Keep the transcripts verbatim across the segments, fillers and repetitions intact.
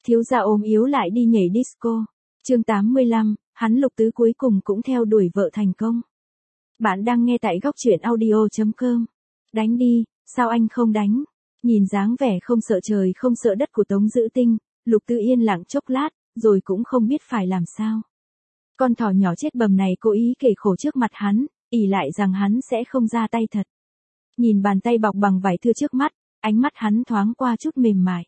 Thiếu gia ốm yếu lại đi nhảy disco. Chương tám mươi lăm, hắn Lục Tứ cuối cùng cũng theo đuổi vợ thành công. Bạn đang nghe tại góc truyện audio chấm com. Đánh đi, sao anh không đánh? Nhìn dáng vẻ không sợ trời không sợ đất của Tống Dữ Tinh, Lục Tứ yên lặng chốc lát, rồi cũng không biết phải làm sao. Con thỏ nhỏ chết bầm này cố ý kể khổ trước mặt hắn, ỷ lại rằng hắn sẽ không ra tay thật. Nhìn bàn tay bọc bằng vải thưa trước mắt, ánh mắt hắn thoáng qua chút mềm mại.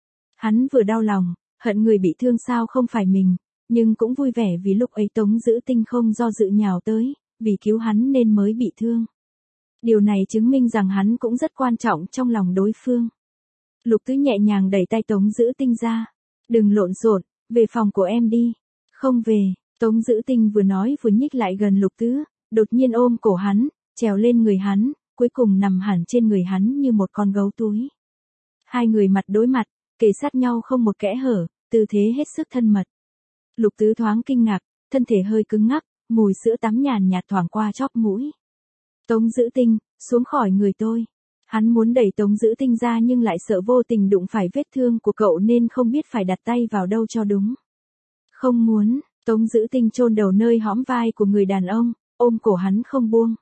Hắn vừa đau lòng, hận người bị thương sao không phải mình, nhưng cũng vui vẻ vì lúc ấy Tống Dữ Tinh không do dự nhào tới, vì cứu hắn nên mới bị thương. Điều này chứng minh rằng hắn cũng rất quan trọng trong lòng đối phương. Lục Tứ nhẹ nhàng đẩy tay Tống Dữ Tinh ra. Đừng lộn xộn, về phòng của em đi. Không về, Tống Dữ Tinh vừa nói vừa nhích lại gần Lục Tứ, đột nhiên ôm cổ hắn, trèo lên người hắn, cuối cùng nằm hẳn trên người hắn như một con gấu túi. Hai người mặt đối mặt, kề sát nhau không một kẽ hở, tư thế hết sức thân mật. Lục Tứ thoáng kinh ngạc, thân thể hơi cứng ngắc, mùi sữa tắm nhàn nhạt thoảng qua chóp mũi. Tống Dữ Tinh, xuống khỏi người tôi. Hắn muốn đẩy Tống Dữ Tinh ra nhưng lại sợ vô tình đụng phải vết thương của cậu nên không biết phải đặt tay vào đâu cho đúng. Không muốn, Tống Dữ Tinh chôn đầu nơi hõm vai của người đàn ông, ôm cổ hắn không buông.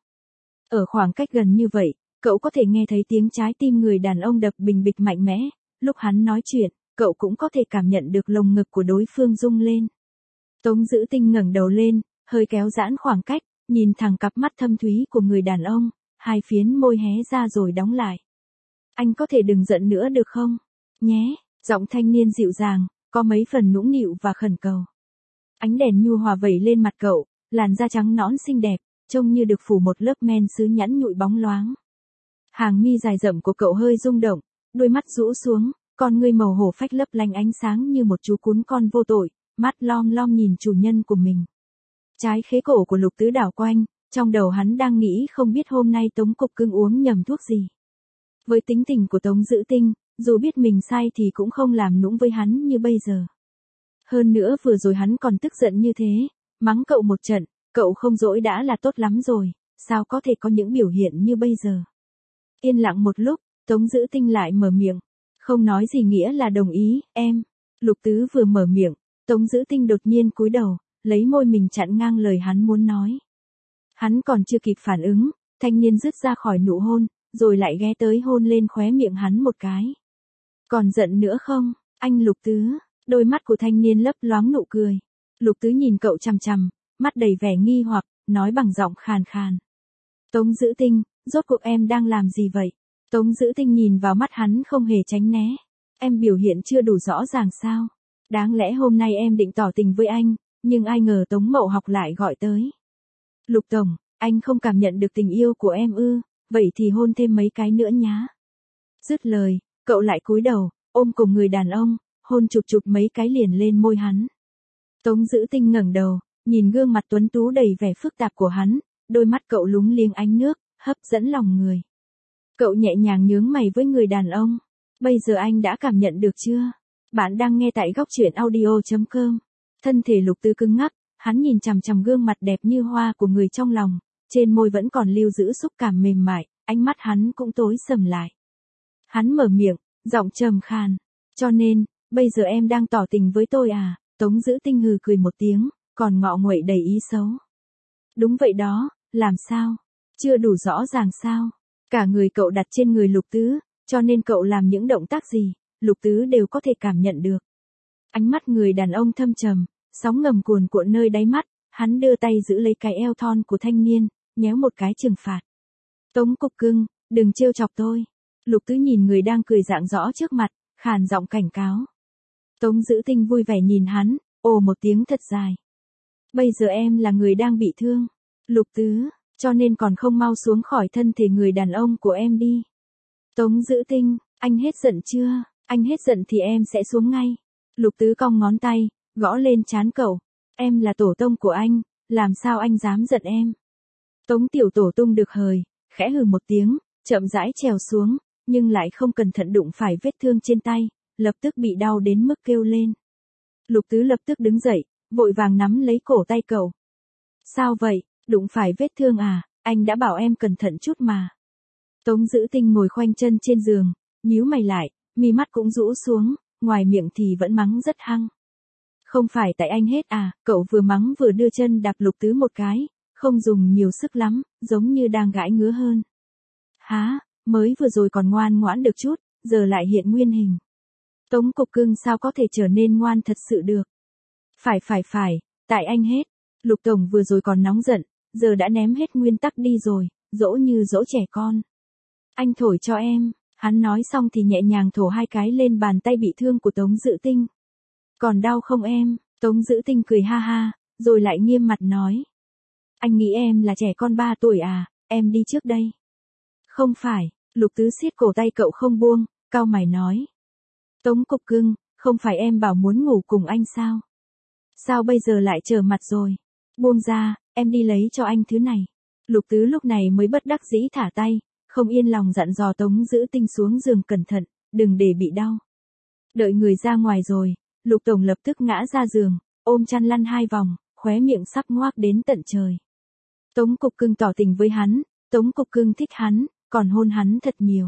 Ở khoảng cách gần như vậy, cậu có thể nghe thấy tiếng trái tim người đàn ông đập bình bịch mạnh mẽ, lúc hắn nói chuyện, cậu cũng có thể cảm nhận được lồng ngực của đối phương rung lên. Tống Dữ Tinh ngẩng đầu lên, hơi kéo giãn khoảng cách, nhìn thẳng cặp mắt thâm thúy của người đàn ông, hai phiến môi hé ra rồi đóng lại. Anh có thể đừng giận nữa được không? Nhé, giọng thanh niên dịu dàng, có mấy phần nũng nịu và khẩn cầu. Ánh đèn nhu hòa vẩy lên mặt cậu, làn da trắng nõn xinh đẹp, trông như được phủ một lớp men sứ nhẵn nhụi bóng loáng. Hàng mi dài rậm của cậu hơi rung động, đôi mắt rũ xuống, con ngươi màu hổ phách lấp lánh ánh sáng như một chú cún con vô tội, mắt lom lom nhìn chủ nhân của mình. Trái khế cổ của Lục Tứ đảo quanh, trong đầu hắn đang nghĩ không biết hôm nay Tống Cục Cưng uống nhầm thuốc gì. Với tính tình của Tống Dữ Tinh, dù biết mình sai thì cũng không làm nũng với hắn như bây giờ. Hơn nữa vừa rồi hắn còn tức giận như thế, mắng cậu một trận, cậu không dỗi đã là tốt lắm rồi, sao có thể có những biểu hiện như bây giờ. Yên lặng một lúc, Tống Dữ Tinh lại mở miệng, không nói gì nghĩa là đồng ý, em. Lục Tứ vừa mở miệng, Tống Dữ Tinh đột nhiên cúi đầu, lấy môi mình chặn ngang lời hắn muốn nói. Hắn còn chưa kịp phản ứng, thanh niên rứt ra khỏi nụ hôn, rồi lại ghé tới hôn lên khóe miệng hắn một cái. Còn giận nữa không, anh Lục Tứ? Đôi mắt của thanh niên lấp loáng nụ cười. Lục Tứ nhìn cậu chằm chằm, mắt đầy vẻ nghi hoặc, nói bằng giọng khàn khàn. Tống Dữ Tinh, rốt cuộc em đang làm gì vậy? Tống Dữ Tinh nhìn vào mắt hắn không hề tránh né. Em biểu hiện chưa đủ rõ ràng sao? Đáng lẽ hôm nay em định tỏ tình với anh, nhưng ai ngờ Tống Mậu Học lại gọi tới. Lục Tổng, anh không cảm nhận được tình yêu của em ư, vậy thì hôn thêm mấy cái nữa nhá. Dứt lời, cậu lại cúi đầu, ôm cùng người đàn ông, hôn chụp chụp mấy cái liền lên môi hắn. Tống Dữ Tinh ngẩng đầu, nhìn gương mặt tuấn tú đầy vẻ phức tạp của hắn, đôi mắt cậu lúng liếng ánh nước, hấp dẫn lòng người. Cậu nhẹ nhàng nhướng mày với người đàn ông. Bây giờ anh đã cảm nhận được chưa? Bạn đang nghe tại góc truyện audio chấm com. Thân thể Lục Tứ cứng ngắc, hắn nhìn chằm chằm gương mặt đẹp như hoa của người trong lòng, trên môi vẫn còn lưu giữ xúc cảm mềm mại, ánh mắt hắn cũng tối sầm lại. Hắn mở miệng, giọng trầm khàn, cho nên, bây giờ em đang tỏ tình với tôi à? Tống Dữ Tinh hừ cười một tiếng, còn ngọ nguậy đầy ý xấu. Đúng vậy đó, làm sao? Chưa đủ rõ ràng sao? Cả người cậu đặt trên người Lục Tứ, cho nên cậu làm những động tác gì, Lục Tứ đều có thể cảm nhận được. Ánh mắt người đàn ông thâm trầm, sóng ngầm cuồn cuộn nơi đáy mắt, hắn đưa tay giữ lấy cái eo thon của thanh niên, nhéo một cái trừng phạt. Tống Cục Cưng, đừng trêu chọc tôi. Lục Tứ nhìn người đang cười rạng rõ trước mặt, khàn giọng cảnh cáo. Tống Dữ Tinh vui vẻ nhìn hắn, ồ một tiếng thật dài. Bây giờ em là người đang bị thương, Lục Tứ, cho nên còn không mau xuống khỏi thân thể người đàn ông của em đi. Tống Dữ Tinh, anh hết giận chưa? Anh hết giận thì em sẽ xuống ngay. Lục Tứ cong ngón tay, gõ lên trán cậu. Em là tổ tông của anh, làm sao anh dám giận em? Tống tiểu tổ tung được hời, khẽ hừ một tiếng, chậm rãi trèo xuống, nhưng lại không cẩn thận đụng phải vết thương trên tay, lập tức bị đau đến mức kêu lên. Lục Tứ lập tức đứng dậy, vội vàng nắm lấy cổ tay cậu. Sao vậy, đụng phải vết thương à, anh đã bảo em cẩn thận chút mà. Tống Dữ Tinh ngồi khoanh chân trên giường, nhíu mày lại, mi mắt cũng rũ xuống, ngoài miệng thì vẫn mắng rất hăng. Không phải tại anh hết à, cậu vừa mắng vừa đưa chân đạp Lục Tứ một cái, không dùng nhiều sức lắm, giống như đang gãi ngứa hơn. Há, mới vừa rồi còn ngoan ngoãn được chút, giờ lại hiện nguyên hình. Tống cục cưng sao có thể trở nên ngoan thật sự được. Phải phải phải, tại anh hết. Lục Tổng vừa rồi còn nóng giận, giờ đã ném hết nguyên tắc đi rồi, dỗ như dỗ trẻ con. Anh thổi cho em, hắn nói xong thì nhẹ nhàng thổ hai cái lên bàn tay bị thương của Tống Dữ Tinh. Còn đau không em? Tống Dữ Tinh cười ha ha, rồi lại nghiêm mặt nói. Anh nghĩ em là trẻ con ba tuổi à, em đi trước đây. Không phải, Lục Tứ siết cổ tay cậu không buông, cau mày nói. Tống cục cưng, không phải em bảo muốn ngủ cùng anh sao? Sao bây giờ lại trở mặt rồi? Buông ra, em đi lấy cho anh thứ này. Lục Tứ lúc này mới bất đắc dĩ thả tay, không yên lòng dặn dò Tống Dữ Tinh xuống giường cẩn thận, đừng để bị đau. Đợi người ra ngoài rồi, Lục Tổng lập tức ngã ra giường, ôm chăn lăn hai vòng, khóe miệng sắp ngoác đến tận trời. Tống cục cưng tỏ tình với hắn, Tống cục cưng thích hắn, còn hôn hắn thật nhiều.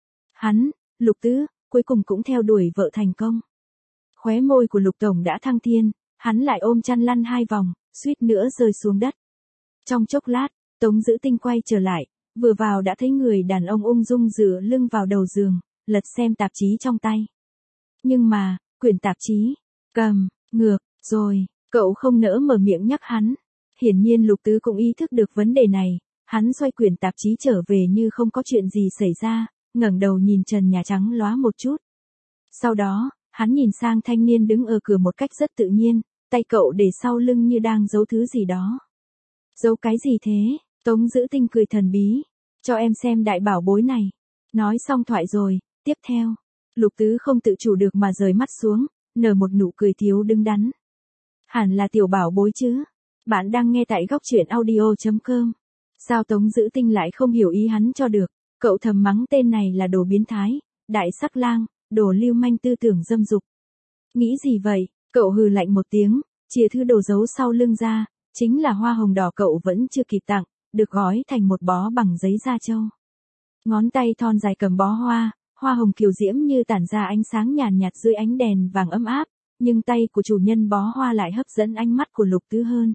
Hắn, Lục Tứ, cuối cùng cũng theo đuổi vợ thành công. Khóe môi của Lục Tổng đã thăng thiên, hắn lại ôm chăn lăn hai vòng, suýt nữa rơi xuống đất. Trong chốc lát, Tống Dữ Tinh quay trở lại, vừa vào đã thấy người đàn ông ung dung dựa lưng vào đầu giường, lật xem tạp chí trong tay. Nhưng mà, quyển tạp chí, cầm, ngược, rồi, cậu không nỡ mở miệng nhắc hắn. Hiển nhiên Lục Tứ cũng ý thức được vấn đề này, hắn xoay quyển tạp chí trở về như không có chuyện gì xảy ra, ngẩng đầu nhìn trần nhà trắng lóa một chút. Sau đó, hắn nhìn sang thanh niên đứng ở cửa một cách rất tự nhiên, tay cậu để sau lưng như đang giấu thứ gì đó. Giấu cái gì thế? Tống Dữ Tinh cười thần bí. Cho em xem đại bảo bối này. Nói xong thoại rồi, tiếp theo. Lục Tứ không tự chủ được mà rời mắt xuống, nở một nụ cười thiếu đứng đắn. Hẳn là tiểu bảo bối chứ. Bạn đang nghe tại góc truyện audio chấm com. Sao Tống Dữ Tinh lại không hiểu ý hắn cho được, cậu thầm mắng tên này là đồ biến thái, đại sắc lang, đồ lưu manh tư tưởng dâm dục. Nghĩ gì vậy, cậu hừ lạnh một tiếng, chia thứ đồ giấu sau lưng ra, chính là hoa hồng đỏ cậu vẫn chưa kịp tặng, được gói thành một bó bằng giấy da trâu. Ngón tay thon dài cầm bó hoa, hoa hồng kiều diễm như tản ra ánh sáng nhàn nhạt dưới ánh đèn vàng ấm áp, nhưng tay của chủ nhân bó hoa lại hấp dẫn ánh mắt của Lục Tứ hơn.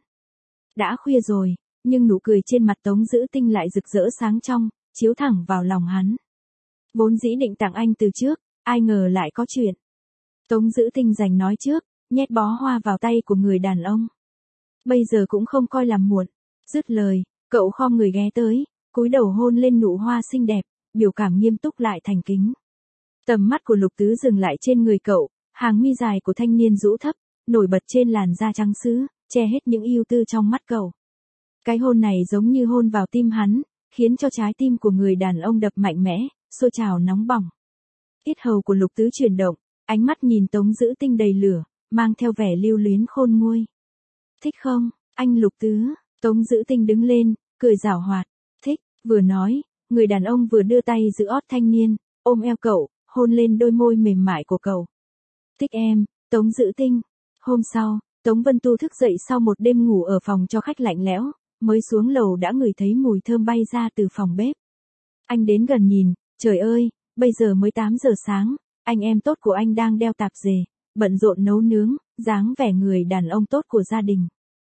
Đã khuya rồi, nhưng nụ cười trên mặt Tống Dữ Tinh lại rực rỡ sáng trong, chiếu thẳng vào lòng hắn. Vốn dĩ định tặng anh từ trước, ai ngờ lại có chuyện. Tống Dữ Tinh giành nói trước, nhét bó hoa vào tay của người đàn ông. Bây giờ cũng không coi làm muộn. Dứt lời, cậu khom người ghé tới, cúi đầu hôn lên nụ hoa xinh đẹp, biểu cảm nghiêm túc lại thành kính. Tầm mắt của Lục Tứ dừng lại trên người cậu, hàng mi dài của thanh niên rũ thấp, nổi bật trên làn da trắng sứ, che hết những ưu tư trong mắt cậu. Cái hôn này giống như hôn vào tim hắn, khiến cho trái tim của người đàn ông đập mạnh mẽ, sôi trào nóng bỏng. Yết hầu của Lục Tứ chuyển động, ánh mắt nhìn Tống Dữ Tinh đầy lửa, mang theo vẻ lưu luyến khôn nguôi. Thích không, anh Lục Tứ? Tống Dữ Tinh đứng lên, cười giảo hoạt. Thích, vừa nói, người đàn ông vừa đưa tay giữ ót thanh niên, ôm eo cậu, hôn lên đôi môi mềm mại của cậu. Thích em, Tống Dữ Tinh. Hôm sau, Tống Vân Tu thức dậy sau một đêm ngủ ở phòng cho khách lạnh lẽo, mới xuống lầu đã ngửi thấy mùi thơm bay ra từ phòng bếp. Anh đến gần nhìn, trời ơi, bây giờ mới tám giờ sáng, anh em tốt của anh đang đeo tạp dề, bận rộn nấu nướng, dáng vẻ người đàn ông tốt của gia đình.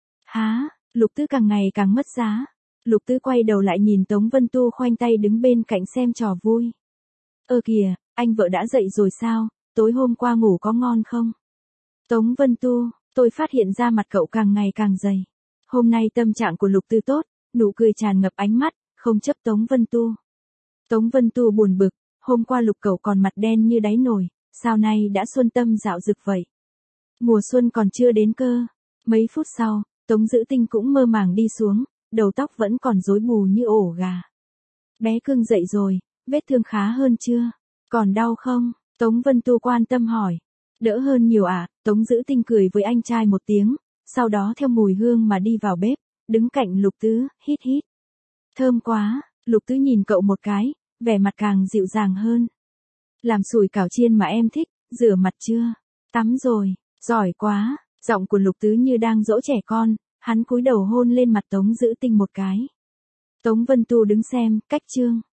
Há, Lục Tứ càng ngày càng mất giá. Lục Tứ quay đầu lại nhìn Tống Vân Tu khoanh tay đứng bên cạnh xem trò vui. Ơ kìa, anh vợ đã dậy rồi sao, tối hôm qua ngủ có ngon không? Tống Vân Tu, tôi phát hiện ra mặt cậu càng ngày càng dày. Hôm nay tâm trạng của Lục Tứ tốt, nụ cười tràn ngập ánh mắt, không chấp Tống Vân Tu. Tống Vân Tu buồn bực, hôm qua Lục cậu còn mặt đen như đáy nồi, sao nay đã xuân tâm dạo dực vậy? Mùa xuân còn chưa đến cơ. Mấy phút sau, Tống Dữ Tinh cũng mơ màng đi xuống, đầu tóc vẫn còn rối bù như ổ gà. Bé cưng dậy rồi, vết thương khá hơn chưa? Còn đau không? Tống Vân Tu quan tâm hỏi. Đỡ hơn nhiều ạ, à? Tống Dữ Tinh cười với anh trai một tiếng, sau đó theo mùi hương mà đi vào bếp, đứng cạnh Lục Tứ, hít hít. Thơm quá, Lục Tứ nhìn cậu một cái, vẻ mặt càng dịu dàng hơn. Làm sủi cảo chiên mà em thích, rửa mặt chưa? Tắm rồi, giỏi quá, giọng của Lục Tứ như đang dỗ trẻ con, hắn cúi đầu hôn lên mặt Tống Dữ Tinh một cái. Tống Vân Tu đứng xem, cách chương.